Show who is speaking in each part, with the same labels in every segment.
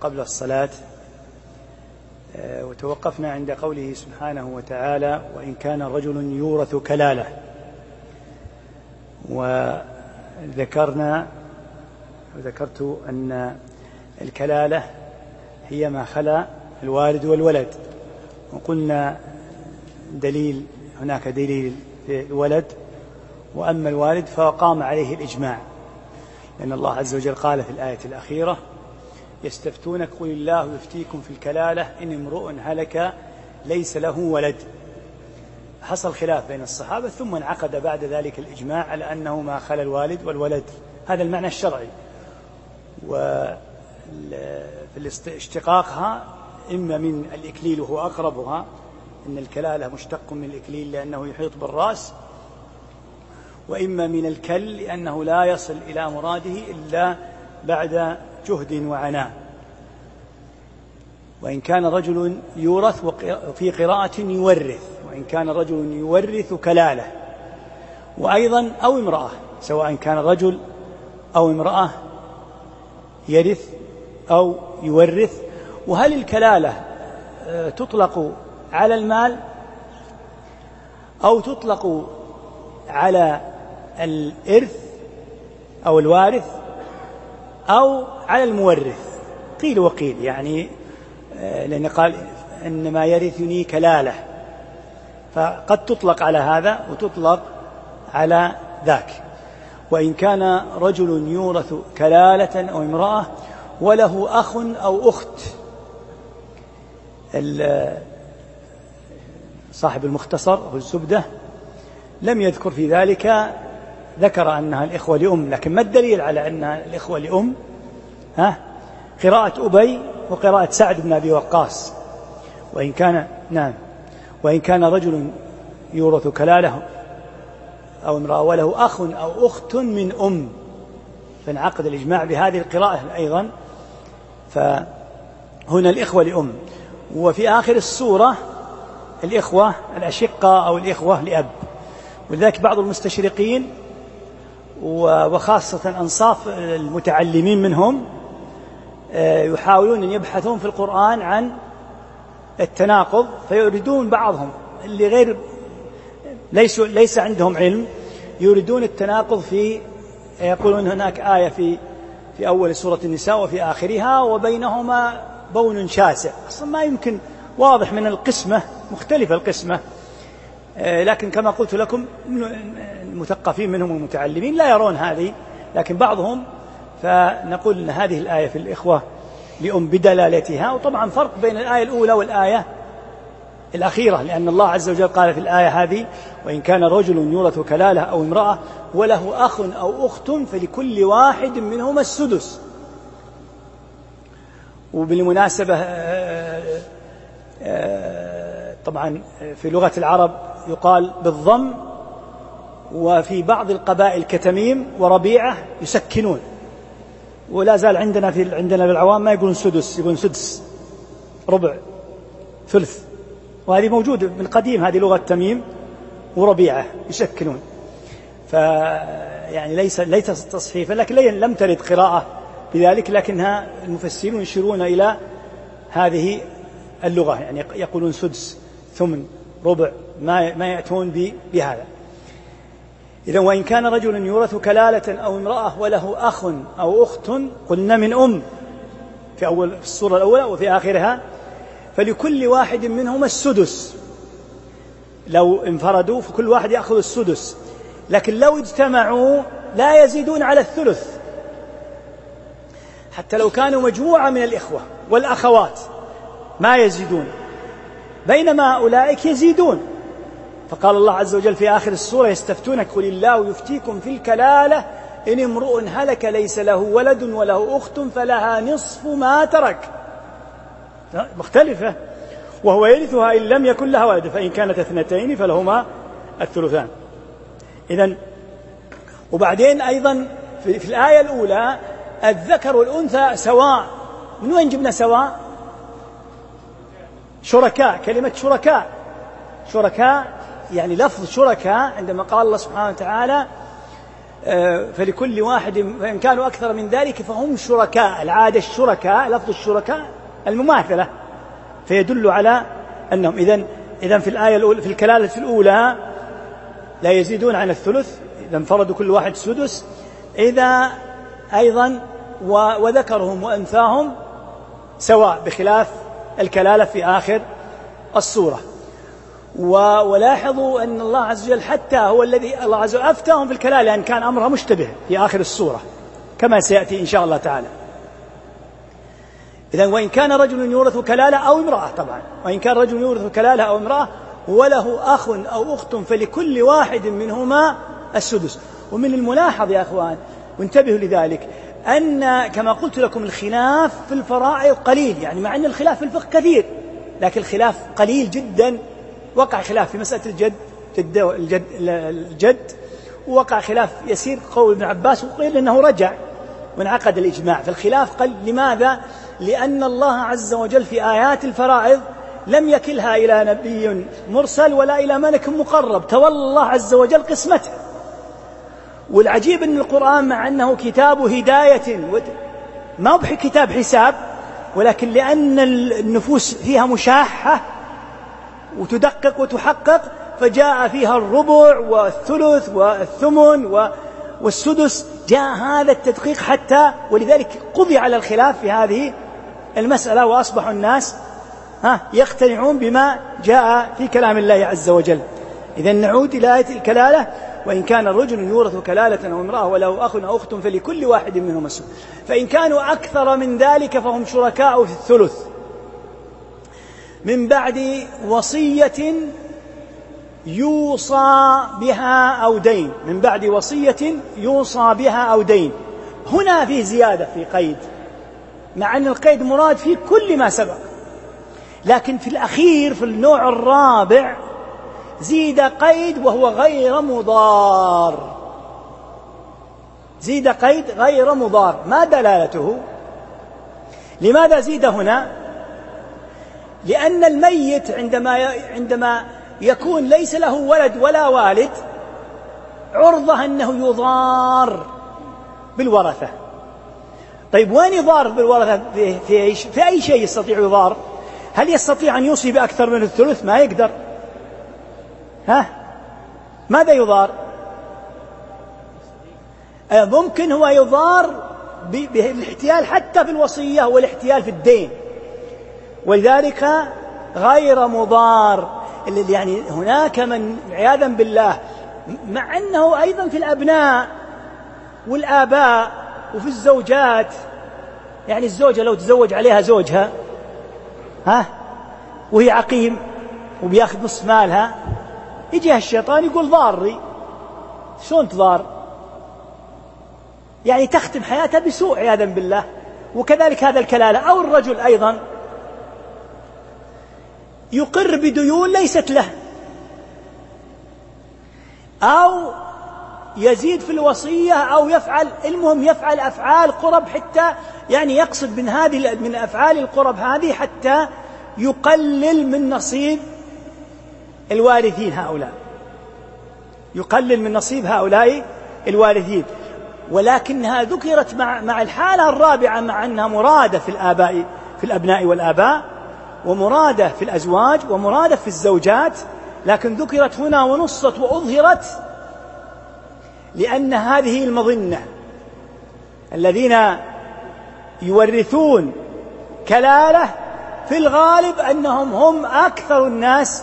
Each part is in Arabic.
Speaker 1: قبل الصلاة، وتوقفنا عند قوله سبحانه وتعالى: وإن كان رجل يورث كلالة. وذكرت أن الكلالة هي ما خلا الوالد والولد، وقلنا هناك دليل الولد، وأما الوالد فقام عليه الإجماع، لأن الله عز وجل قال في الآية الأخيرة: يستفتونك قل الله يفتيكم في الكلالة إن امرؤ هلك ليس له ولد. حصل خلاف بين الصحابة، ثم انعقد بعد ذلك الإجماع على أنه ما خلا الوالد والولد، هذا المعنى الشرعي. وفي اشتقاقها إما من الإكليل وهو أقربها، إن الكلالة مشتق من الإكليل لأنه يحيط بالرأس، وإما من الكل لأنه لا يصل إلى مراده إلا بعد جهد وعناء. وإن كان رجل يورث، وفي قراءة يورث، وإن كان رجل يورث كلالة، وأيضا أو امرأة، سواء كان رجل أو امرأة يرث أو يورث. وهل الكلالة تطلق على المال أو تطلق على الإرث أو الوارث أو على المورث؟ قيل وقيل، يعني لأن قال إنما يرثني كلالة، فقد تطلق على هذا وتطلق على ذاك. وإن كان رجل يورث كلالة أو امرأة وله أخ أو أخت، صاحب المختصر أو الزبدة لم يذكر في ذلك، ذكر أنها الإخوة لأم، لكن ما الدليل على أنها الإخوة لأم؟ قراءة أبي وقراءة سعد بن أبي وقاص. وإن كان رجل يورث كلالة أو امرأة وله أخ أو أخت من أم، فانعقد الإجماع بهذه القراءة أيضا، فهنا الإخوة لأم. وفي آخر السورة الإخوة الأشقة أو الإخوة لأب. ولذلك بعض المستشرقين وخاصة أنصاف المتعلمين منهم يحاولون أن يبحثون في القرآن عن التناقض، فيريدون بعضهم اللي ليس عندهم علم يريدون التناقض يقولون هناك آية في أول سورة النساء وفي آخرها وبينهما بون شاسع. أصلا ما يمكن، واضح من القسمة مختلفة القسمة، لكن كما قلت لكم المثقفين منهم المتعلمين لا يرون هذه، لكن بعضهم، فنقول أن هذه الآية في الإخوة لأم بدلالتها. وطبعا فرق بين الآية الأولى والآية الأخيرة، لأن الله عز وجل قال في الآية هذه: وإن كان رجل يورث كلالة أو امرأة وله أخ أو أخت فلكل واحد منهما السدس. وبالمناسبة طبعا في لغة العرب يقال بالضم، وفي بعض القبائل كتميم وربيعة يسكنون، ولا زال عندنا بالعوام ما يقولون سدس، يقولون سدس، ربع، ثلث، وهذه موجودة من قديم، هذه لغة تميم وربيعة يسكنون. يعني ليس تصحيفا، لكن لم ترد قراءة بذلك، لكنها المفسرون يشيرون إلى هذه اللغة، يعني يقولون سدس، ثمن، ربع، ما يأتون بهذا. إذن وإن كان رجل يورث كلالة أو امرأة وله أخ أو أخت، قلنا من أم في أول السورة الأولى وفي آخرها، فلكل واحد منهما السدس. لو انفردوا فكل واحد يأخذ السدس، لكن لو اجتمعوا لا يزيدون على الثلث، حتى لو كانوا مجموعة من الإخوة والأخوات ما يزيدون، بينما أولئك يزيدون. فقال الله عز وجل في آخر السورة: يستفتونك قل الله يفتيكم في الكلالة إن امرؤ هلك ليس له ولد وله أخت فلها نصف ما ترك. مختلفة. وهو يرثها إن لم يكن لها ولد، فإن كانت اثنتين فلهما الثلثان. إذن وبعدين أيضا في الآية الأولى الذكر والأنثى سواء. من وين جبنا سواء؟ شركاء، كلمة شركاء يعني لفظ شركاء، عندما قال الله سبحانه وتعالى فلكل واحد، فإن كانوا أكثر من ذلك فهم شركاء. العادة الشركاء، لفظ الشركاء المماثلة، فيدل على أنهم إذن في الآية الأولى، في الكلالة الأولى لا يزيدون عن الثلث إذا انفردوا كل واحد سدس، إذا أيضا وذكرهم وأنثاهم سواء، بخلاف الكلالة في آخر السورة. ولاحظوا أن الله عز وجل حتى هو الذي الله عز وجل أفتاهم في الكلالة، لأن كان أمرها مشتبه في آخر السورة كما سيأتي إن شاء الله تعالى. إذن وإن كان رجل يورث كلالة أو امرأة، طبعا وإن كان رجل يورث كلالة أو امرأة وله أخ أو أخت فلكل واحد منهما السدس. ومن الملاحظ يا أخوان، وانتبهوا لذلك، أن كما قلت لكم الخلاف في الفرائض قليل، يعني مع أن الخلاف في الفقه كثير لكن الخلاف قليل جدا. وقع خلاف في مسألة الجد ووقع خلاف يسير قول ابن عباس، وقيل أنه رجع وانعقد الإجماع. فالخلاف قل. لماذا؟ لأن الله عز وجل في آيات الفرائض لم يكلها إلى نبي مرسل ولا إلى ملك مقرب، تولى الله عز وجل قسمته. والعجيب أن القرآن مع أنه كتاب هداية ما هو كتاب حساب، ولكن لأن النفوس فيها مشاحة وتدقق وتحقق فجاء فيها الربع والثلث والثمن والسدس، جاء هذا التدقيق حتى، ولذلك قضي على الخلاف في هذه المسألة وأصبح الناس يقتنعون بما جاء في كلام الله عز وجل. إذن نعود إلى آية الكلالة: وإن كان الرجل يورث كلالة أو امرأة وله أخ أو أخت فلكل واحد منهم السدس، فإن كانوا أكثر من ذلك فهم شركاء في الثلث من بعد وصية يوصى بها أو دين. من بعد وصية يوصى بها أو دين. هنا في زيادة في قيد، مع أن القيد مراد في كل ما سبق، لكن في الأخير في النوع الرابع زيد قيد وهو غير مضار. زيد قيد غير مضار. ما دلالته؟ لماذا زيد هنا؟ لأن الميت عندما يكون ليس له ولد ولا والد عرضة أنه يضار بالورثة. طيب وين يضار بالورثة؟ في أي شيء يستطيع يضار؟ هل يستطيع أن يوصي بأكثر من الثلث؟ ما يقدر. ماذا يضار؟ ممكن هو يضار بالاحتيال حتى في الوصية والاحتيال في الدين، ولذلك غير مضار. يعني هناك من عياذا بالله، مع أنه أيضا في الأبناء والآباء وفي الزوجات، يعني الزوجة لو تزوج عليها زوجها وهي عقيم وبياخذ نصف مالها، يجيها الشيطان يقول ضاري. شلون تضار؟ يعني تختم حياتها بسوء عياذا بالله. وكذلك هذا الكلالة. أو الرجل أيضا يقر بديون ليست له، أو يزيد في الوصية، أو يفعل، المهم يفعل أفعال قرب حتى يعني يقصد من أفعال القرب هذه حتى يقلل من نصيب الوارثين هؤلاء، يقلل من نصيب هؤلاء الوارثين. ولكنها ذكرت مع الحالة الرابعة، مع أنها مرادة في الأبناء والآباء، ومرادة في الأزواج، ومرادة في الزوجات، لكن ذكرت هنا ونصت وأظهرت لأن هذه المظنة الذين يورثون كلالة في الغالب أنهم هم أكثر الناس،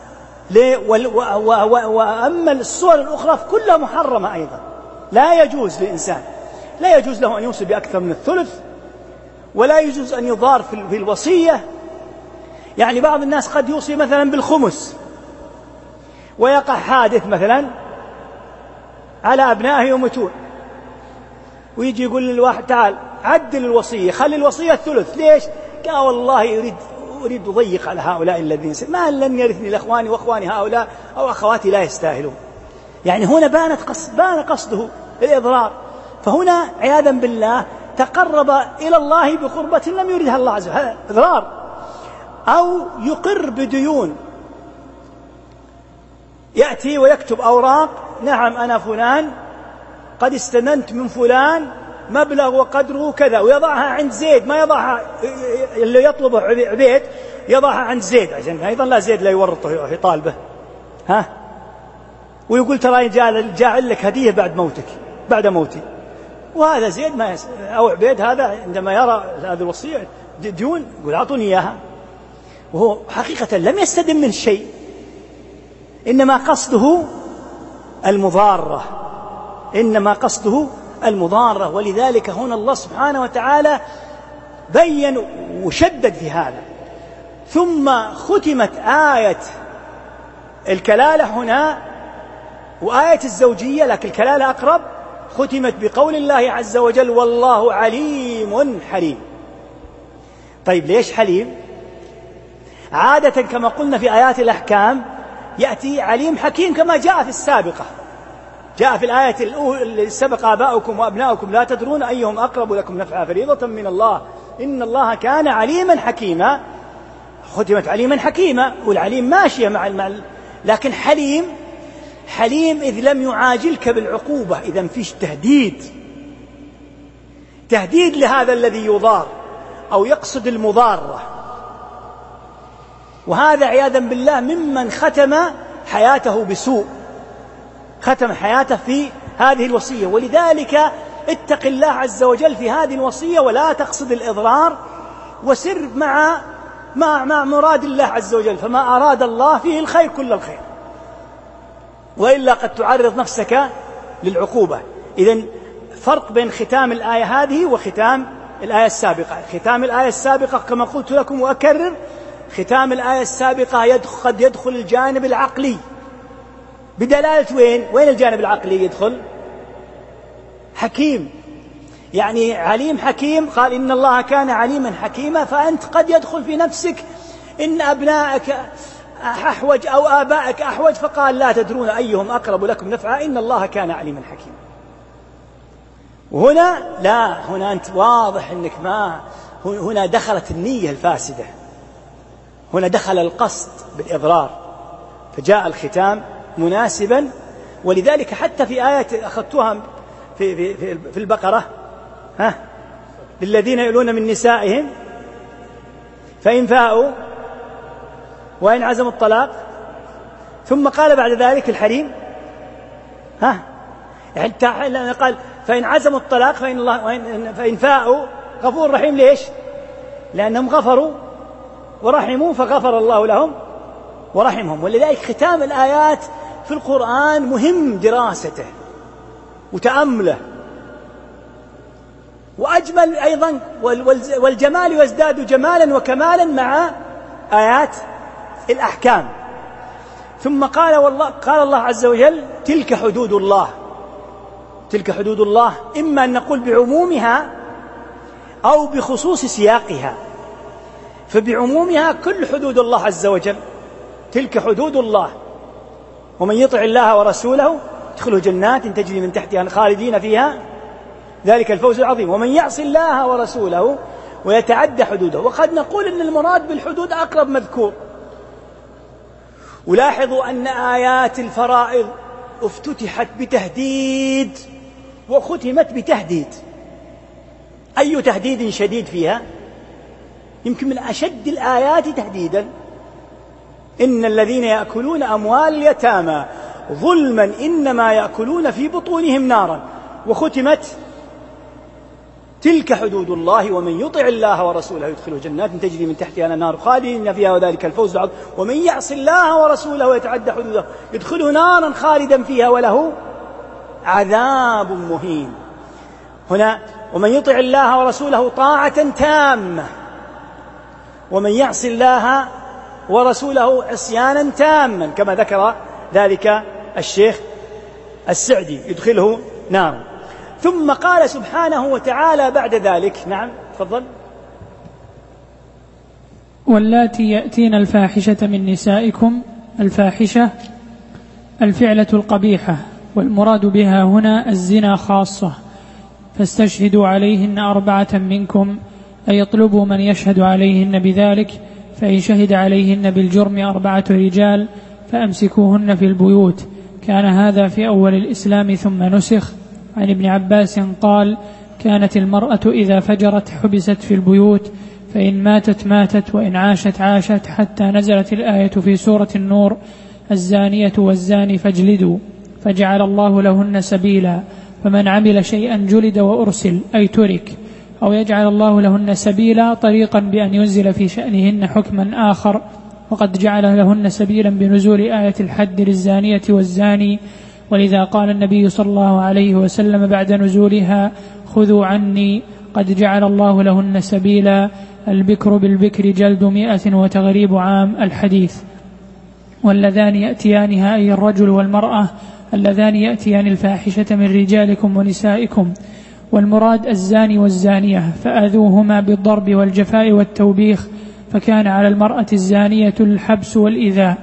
Speaker 1: وأما الصور الأخرى كلها محرمة أيضا. لا يجوز للإنسان، لا يجوز له أن يوصي بأكثر من الثلث، ولا يجوز أن يضار في الوصية. يعني بعض الناس قد يوصي مثلا بالخمس ويقع حادث مثلا على أبنائه يموتون، ويجي يقول للواحد: تعال عدل الوصية، خلي الوصية الثلث. ليش؟ قال: والله أريد أضيق على هؤلاء الذين ما لن يرثني الأخواني وأخواني هؤلاء أو أخواتي لا يستاهلون. يعني هنا بان قصده الإضرار. فهنا عياذا بالله تقرب إلى الله بقربة لم يردها الله عز وجل، إضرار. أو يقر بديون، يأتي ويكتب أوراق: نعم أنا فلان قد استمنت من فلان مبلغ وقدره كذا، ويضعها عند زيد، ما يضعها اللي يطلبه عبيد، يضعها عند زيد عشان أيضا لا زيد لا يورطه في طالبه، ويقول ترى جاعل لك هدية بعد موتي، وهذا زيد ما أو عبيد هذا عندما يرى هذه الوصية ديون يقول أعطوني إياها، وهو حقيقة لم يستدم من شيء، إنما قصده المضارة. ولذلك هنا الله سبحانه وتعالى بين وشدد في هذا. ثم ختمت آية الكلالة هنا وآية الزوجية، لكن الكلالة أقرب، ختمت بقول الله عز وجل والله عليم حليم. طيب ليش حليم؟ عادة كما قلنا في آيات الأحكام يأتي عليم حكيم كما جاء في السابقة، جاء في الآية الأولى سبق آباؤكم وأبناؤكم لا تدرون أيهم أقرب لكم نفعا فريضة من الله إن الله كان عليما حكيما. ختمت عليما حكيما، والعليم ماشية مع لكن حليم إذ لم يعاجلك بالعقوبة، إذا فيش تهديد لهذا الذي يضار أو يقصد المضارة، وهذا عياذا بالله ممن ختم حياته بسوء، ختم حياته في هذه الوصية. ولذلك اتق الله عز وجل في هذه الوصية ولا تقصد الإضرار، وسر مع مراد الله عز وجل، فما أراد الله فيه الخير كل الخير، وإلا قد تعرض نفسك للعقوبة. إذن فرق بين ختام الآية هذه وختام الآية السابقة. ختام الآية السابقة كما قلت لكم وأكرر، ختام الآية السابقة قد يدخل الجانب العقلي بدلالة وين الجانب العقلي يدخل؟ حكيم، يعني عليم حكيم، قال إن الله كان عليما حكيما، فأنت قد يدخل في نفسك إن أبنائك أحوج أو آبائك أحوج، فقال لا تدرون أيهم أقرب لكم نفعا إن الله كان عليما حكيما. وهنا لا، هنا أنت واضح أنك هنا دخلت النية الفاسدة، هنا دخل القصد بالإضرار، فجاء الختام مناسبا. ولذلك حتى في آية أخذتها في البقرة، للذين يؤلون من نسائهم فإن فاءوا وإن عزموا الطلاق، ثم قال بعد ذلك الحليم، يعني قال فإن عزموا الطلاق فإن فاءوا غفور رحيم. ليش؟ لأنهم غفروا ورحموا فغفر الله لهم ورحمهم. ولذلك ختام الآيات في القرآن مهم دراسته وتأمله، وأجمل أيضا، والجمال يزداد جمالا وكمالا مع آيات الأحكام. ثم قال الله عز وجل تلك حدود الله. تلك حدود الله إما أن نقول بعمومها أو بخصوص سياقها. فبعمومها كل حدود الله عز وجل، تلك حدود الله، ومن يطع الله ورسوله يدخله جنات تجري من تحتها خالدين فيها ذلك الفوز العظيم، ومن يعص الله ورسوله ويتعدى حدوده. وقد نقول إن المراد بالحدود أقرب مذكور. ولاحظوا أن آيات الفرائض افتتحت بتهديد وختمت بتهديد. أي تهديد شديد فيها؟ يمكن من أشد الآيات تهديدا، إن الذين يأكلون أموال اليتامى ظلما إنما يأكلون في بطونهم نارا. وختمت تلك حدود الله ومن يطع الله ورسوله يدخله جنات تجري من تحتها الأنهار خالدين فيها وذلك الفوز العظيم، ومن يعص الله ورسوله ويتعدى حدوده يدخله نارا خالدا فيها وله عذاب مهين. هنا ومن يطع الله ورسوله طاعة تامة، ومن يعص الله ورسوله عصيانا تاما، كما ذكر ذلك الشيخ السعدي يدخله نار. ثم قال سبحانه وتعالى بعد ذلك، نعم تفضل،
Speaker 2: واللاتي يأتين الفاحشة من نسائكم. الفاحشة الفعلة القبيحة، والمراد بها هنا الزنا خاصة، فاستشهدوا عليهن 4 منكم، أي يطلبوا من يشهد عليهن بذلك، فإن شهد عليهن بالجرم 4 رجال فأمسكوهن في البيوت. كان هذا في أول الإسلام ثم نسخ، عن ابن عباس قال: كانت المرأة إذا فجرت حبست في البيوت، فإن ماتت ماتت وإن عاشت عاشت، حتى نزلت الآية في سورة النور: الزانية والزاني فاجلدوا، فجعل الله لهن سبيلا، فمن عمل شيئا جلد وأرسل، أي ترك. أو يجعل الله لهن سبيلا طريقا بأن ينزل في شأنهن حكما آخر، وقد جعل لهن سبيلا بنزول آية الحد للزانية والزاني. ولذا قال النبي صلى الله عليه وسلم بعد نزولها: خذوا عني قد جعل الله لهن سبيلا، البكر بالبكر جلد 100 وتغريب عام، الحديث. واللذان يأتيانها، أي الرجل والمرأة، اللذان يأتيان الفاحشة من رجالكم ونسائكم، والمراد الزاني والزانية، فآذوهما بالضرب والجفاء والتوبيخ، فكان على المرأة الزانية الحبس والإيذاء،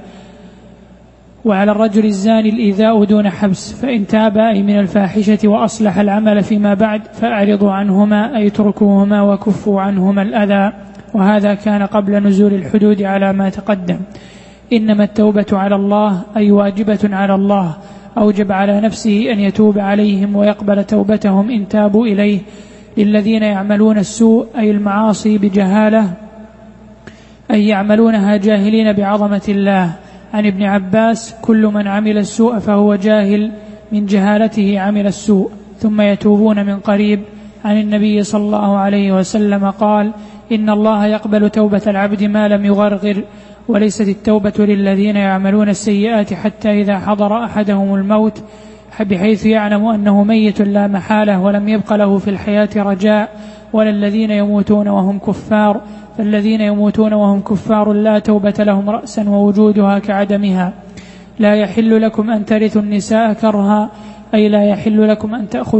Speaker 2: وعلى الرجل الزاني الإيذاء دون حبس، فإن تابا أي من الفاحشة وأصلح العمل فيما بعد فأعرضوا عنهما، أي تركوهما وكفوا عنهما الأذى. وهذا كان قبل نزول الحدود على ما تقدم. إنما التوبة على الله، أي واجبة على الله، أوجب على نفسه أن يتوب عليهم ويقبل توبتهم إن تابوا إليه. للذين يعملون السوء، أي المعاصي، بجهالة، أي يعملونها جاهلين بعظمة الله. عن ابن عباس: كل من عمل السوء فهو جاهل، من جهالته عمل السوء، ثم يتوبون من قريب. عن النبي صلى الله عليه وسلم قال: إن الله يقبل توبة العبد ما لم يغرغر. وليست التوبة للذين يعملون السيئات حتى إذا حضر أحدهم الموت، بحيث يعلم أنه ميت لا محالة ولم يبق له في الحياة رجاء، ولا الذين يموتون وهم كفار، فالذين يموتون وهم كفار لا توبة لهم رأسا ووجودها كعدمها. لا يحل لكم أن ترثوا النساء كرها، أي لا يحل لكم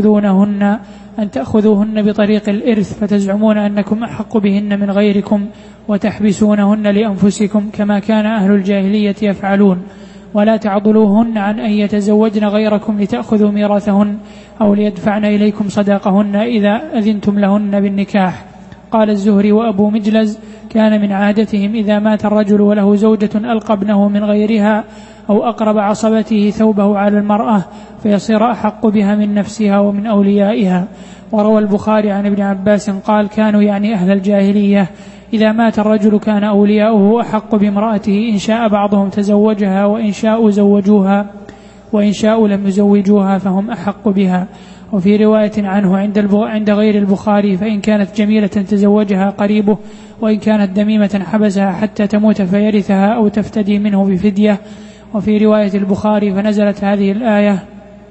Speaker 2: أن تأخذوهن بطريق الإرث، فتزعمون أنكم أحق بهن من غيركم وتحبسونهن لأنفسكم، كما كان أهل الجاهلية يفعلون. ولا تعضلوهن عن أن يتزوجن غيركم لتأخذوا ميراثهن، أو ليدفعن إليكم صداقهن إذا أذنتم لهن بالنكاح. قال الزهري وأبو مجلز: كان من عادتهم إذا مات الرجل وله زوجة ألقى ابنه من غيرها أو أقرب عصبته ثوبه على المرأة، فيصير أحق بها من نفسها ومن أوليائها. وروى البخاري عن ابن عباس قال: كانوا يعني أهل الجاهلية إذا مات الرجل كان أولياؤه أحق بامرأته، إن شاء بعضهم تزوجها وإن شاءوا زوجوها، وإن شاءوا لم يزوجوها فهم أحق بها. وفي رواية عنه عند غير البخاري: فإن كانت جميلة تزوجها قريبه، وإن كانت دميمة حبسها حتى تموت فيرثها أو تفتدي منه بفدية. وفي رواية البخاري: فنزلت هذه الآية.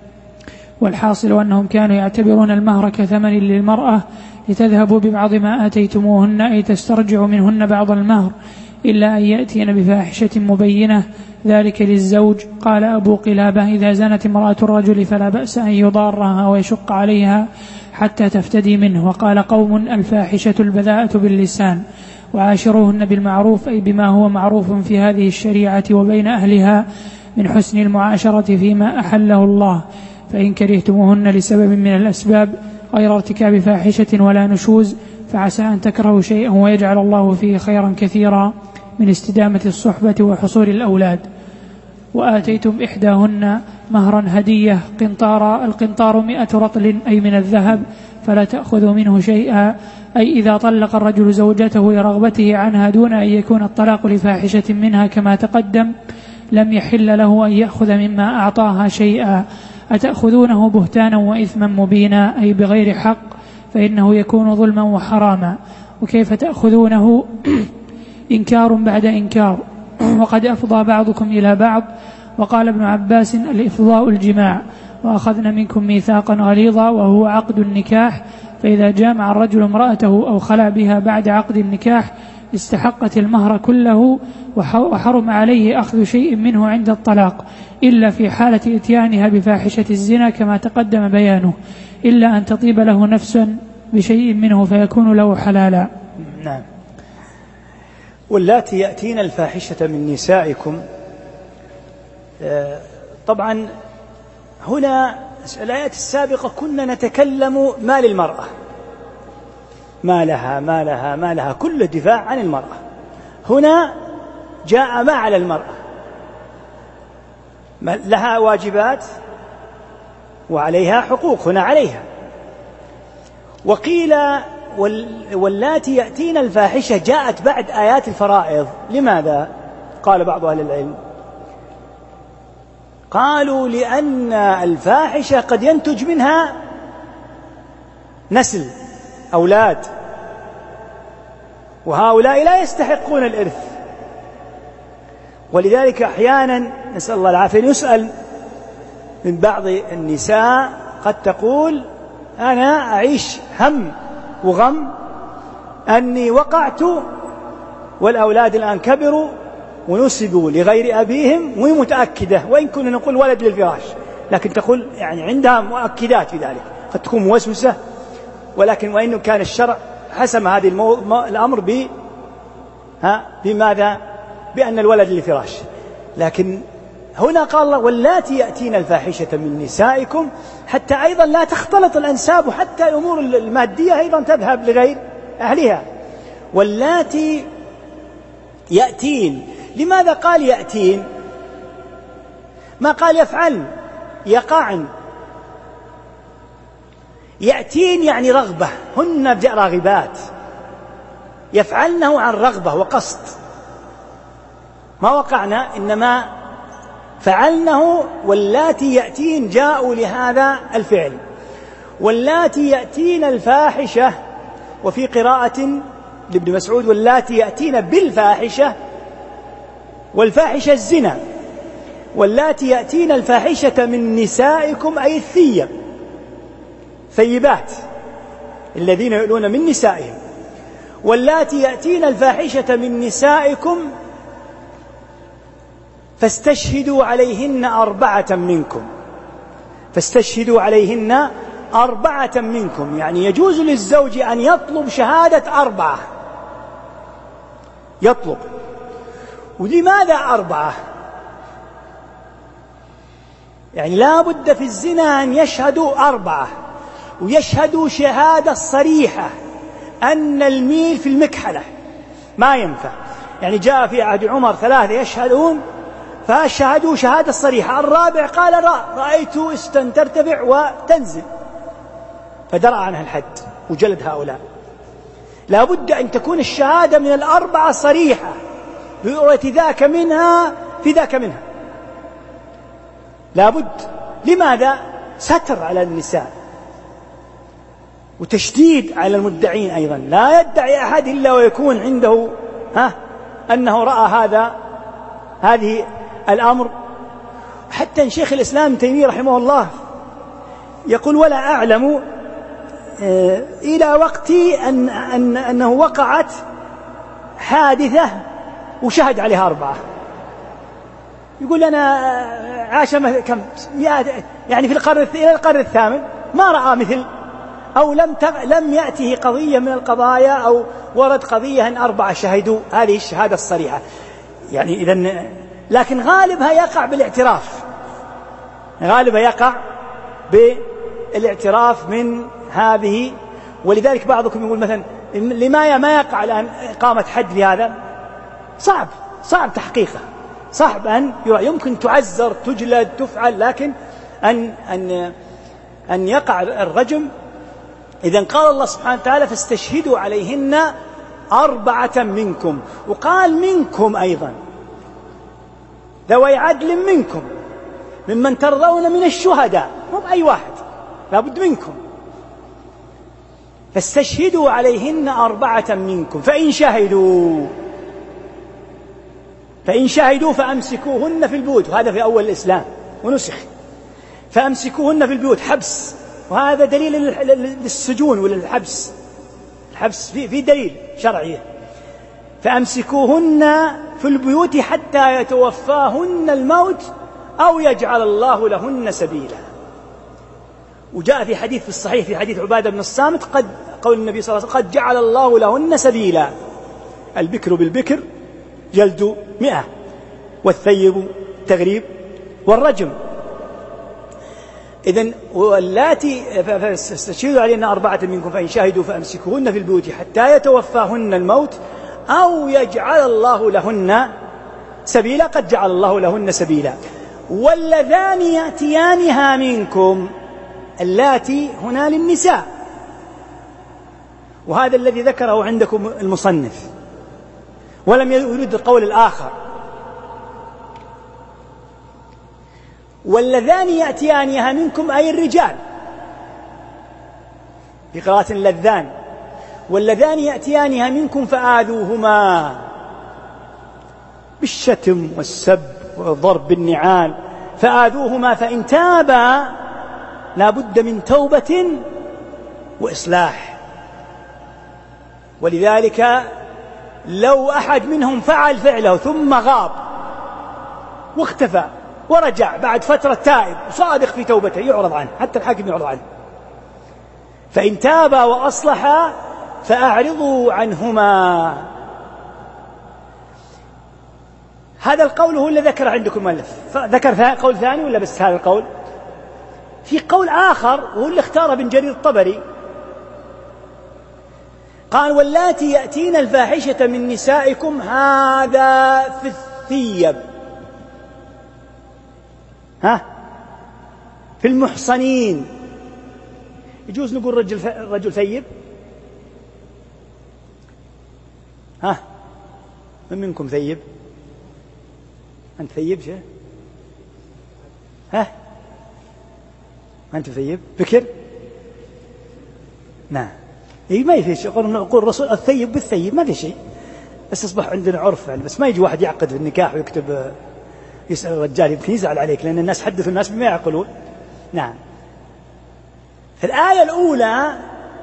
Speaker 2: والحاصل أنهم كانوا يعتبرون المهر كثمن للمرأة، لتذهبوا ببعض ما آتيتموهن، أي تسترجعوا منهن بعض المهر، إلا أن يأتين بفاحشة مبينة، ذلك للزوج. قال أبو قلابة: إذا زنت امرأة الرجل فلا بأس أن يضارها ويشق عليها حتى تفتدي منه. وقال قوم: الفاحشة البذاءة باللسان. وعاشروهن بالمعروف، أي بما هو معروف في هذه الشريعة وبين أهلها من حسن المعاشرة فيما أحله الله. فإن كرهتموهن لسبب من الأسباب غير ارتكاب فاحشة ولا نشوز، فعسى أن تكرهوا شيئا ويجعل الله فيه خيرا كثيرا، من استدامة الصحبة وحصول الأولاد. وآتيتم إحداهن مهرا هدية قنطارا، القنطار 100 رطل، أي من الذهب، فلا تأخذوا منه شيئا، أي إذا طلق الرجل زوجته لرغبته عنها دون أن يكون الطلاق لفاحشة منها كما تقدم، لم يحل له أن يأخذ مما أعطاها شيئا. أتأخذونه بهتانا وإثما مبينا، أي بغير حق، فإنه يكون ظلما وحراما. وكيف تأخذونه؟ إنكار بعد إنكار، وقد أفضى بعضكم إلى بعض. وقال ابن عباس: الإفضاء الجماع، وأخذنا منكم ميثاقا غليظا، وهو عقد النكاح. فإذا جامع الرجل امرأته أو خلع بها بعد عقد النكاح استحقت المهر كله، وحرم عليه أخذ شيء منه عند الطلاق، إلا في حالة إتيانها بفاحشة الزنا كما تقدم بيانه، إلا أن تطيب له نفسا بشيء منه فيكون له حلالا.
Speaker 1: نعم. واللاتي يأتين الفاحشة من نسائكم، طبعا هنا الآيات السابقة كنا نتكلم ما للمرأة، ما لها كل دفاع عن المرأة. هنا جاء ما على المرأة، لها واجبات وعليها حقوق هنا عليها. وقيل واللاتي يأتين الفاحشة جاءت بعد آيات الفرائض. لماذا؟ قال بعض أهل العلم قالوا لأن الفاحشة قد ينتج منها نسل أولاد، وهؤلاء لا يستحقون الإرث، ولذلك أحيانا نسأل الله العافية يسأل من بعض النساء قد تقول أنا أعيش هم وغم أني وقعت والأولاد الآن كبروا ونسبوا لغير أبيهم، وهي متأكدة، وإن كنا نقول ولد للفراش، لكن تقول يعني عندها مؤكدات في ذلك، قد تكون موسوسة، ولكن وإنه كان الشرع حسم هذه الأمر بماذا؟ بأن الولد للفراش. لكن هنا قال الله واللاتي يأتين الفاحشة من نسائكم، حتى أيضا لا تختلط الأنساب، وحتى الأمور المادية أيضا تذهب لغير أهلها. واللاتي يأتين، لماذا قال يأتين؟ ما قال يفعلن يقعن. يأتين يعني رغبة، هن راغبات، يفعلنه عن رغبة وقصد، ما وقعنا إنما فعلنه. واللاتي يأتين جاءوا لهذا الفعل. واللاتي يأتين الفاحشة، وفي قراءة لابن مسعود واللاتي يأتين بالفاحشة، والفاحشة الزنا. واللاتي يأتين الفاحشة من نسائكم أي الثيب، ثيبات الذين يؤلون من نسائهم. واللاتي يأتين الفاحشة من نسائكم فاستشهدوا عليهن 4 منكم. فاستشهدوا عليهن 4 منكم، يعني يجوز للزوج أن يطلب شهادة 4. يطلب. ولماذا 4؟ يعني لا بد في الزنا أن يشهدوا 4، ويشهدوا شهادة صريحة أن الميل في المكحلة، ما ينفع. يعني جاء في عهد عمر 3 يشهدون فشهدوا شهادة صريحة، الرابع قال رأيت ترتفع وتنزل، فدرع عنها الحد وجلد هؤلاء. لا بد أن تكون الشهادة من 4 صريحة برؤية ذاك منها في ذاك منها، لا بد. لماذا؟ ستر على النساء وتشديد على المدعين أيضا، لا يدعي أحد إلا ويكون عنده أنه رأى هذه الأمر. حتى شيخ الإسلام تيمية رحمه الله يقول ولا أعلم إلى وقت أنه وقعت حادثة وشهد عليها 4. يقول أنا عاش كم يعني في إلى القرن الثامن ما رأى مثل، أو لم يأته قضية من القضايا أو ورد قضية أن 4 شهدوا هذه الشهادة الصريحة. يعني إذن لكن غالبها يقع بالاعتراف، غالبها يقع بالاعتراف من هذه. ولذلك بعضكم يقول مثلا لما ما يقع الآن إقامة حد لهذا؟ صعب تحقيقه، صعب أن يمكن تعزر تجلد تفعل، لكن أن يقع الرجم. إذن قال الله سبحانه وتعالى فاستشهدوا عليهن 4 منكم، وقال منكم أيضا ذوي عدل منكم ممن ترضون من الشهداء، مو أي واحد، لابد منكم. فاستشهدوا عليهن 4 منكم فإن شهدوا فأمسكوهن في البيوت، وهذا في أول الإسلام ونسخ. فأمسكوهن في البيوت حبس، وهذا دليل للسجون وللحبس، الحبس في دليل شرعي. فأمسكوهن في البيوت حتى يتوفاهن الموت أو يجعل الله لهن سبيلا. وجاء في حديث في الصحيح في حديث عبادة بن الصامت قول النبي صلى الله عليه وسلم قد جعل الله لهن سبيلا، البكر بالبكر جلد 100، والثيب تغريب والرجم. إذن واللاتي فاستشهدوا عليهن 4 منكم فإن شهدوا فأمسكوهن في البيوت حتى يتوفاهن الموت أو يجعل الله لهن سبيلا، قد جعل الله لهن سبيلا. واللذان يأتيانها منكم، اللاتي هنا للنساء، وهذا الذي ذكره عندكم المصنف، ولم يرد القول الآخر. واللذان يأتيانها منكم أي الرجال، بقراءة اللذان، واللذان يأتيانها منكم فآذوهما بالشتم والسب وضرب بالنعال، فآذوهما فإن تابا لا بد من توبة وإصلاح. ولذلك لو أحد منهم فعل فعله ثم غاب واختفى ورجع بعد فترة تائب وصادق في توبته يعرض عنه، حتى الحاكم يعرض عنه. فإن تابا وأصلحا فأعرضوا عنهما. هذا القول هو اللي ذكر عندكم المؤلف. ذكر قول ثاني ولا بس هذا القول؟ في قول آخر وهو اللي اختاره ابن جرير الطبري، قال واللاتي يأتين الفاحشة من نسائكم، هذا في الثيب، في المحصنين. يجوز نقول رجل ثيب؟ من منكم ثيب؟ أنت ثيب شيء؟ ما أنت ثيب؟ بكر؟ نعم. ما في شيء، نقول الرسول الثيب بالثيب ما في شيء، بس أصبح عندنا عرف يعني. بس ما يجي واحد يعقد في النكاح ويكتب يسأل الرجال يمكن يزعل عليك، لأن الناس حدثوا الناس بما يعقلون. نعم. في الآية الأولى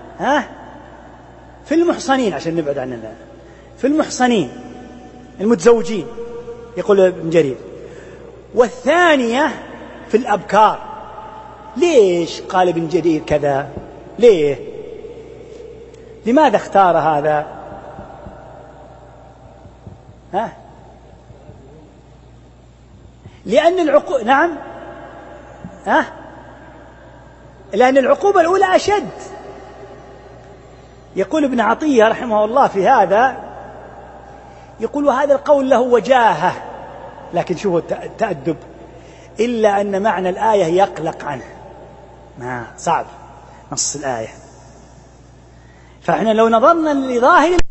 Speaker 1: في المحصنين، عشان نبعد عننا، في المحصنين المتزوجين يقول ابن جرير، والثانية في الأبكار. ليش قال ابن جرير كذا؟ ليه؟ لماذا اختار هذا؟ لأن العقوبة، نعم، لأن العقوبة الأولى أشد. يقول ابن عطية رحمه الله في هذا، يقول وهذا القول له وجاهة، لكن شوفوا التأدب، إلا أن معنى الآية يقلق عنه، صعب نص الآية. فإحنا لو نظرنا لظاهر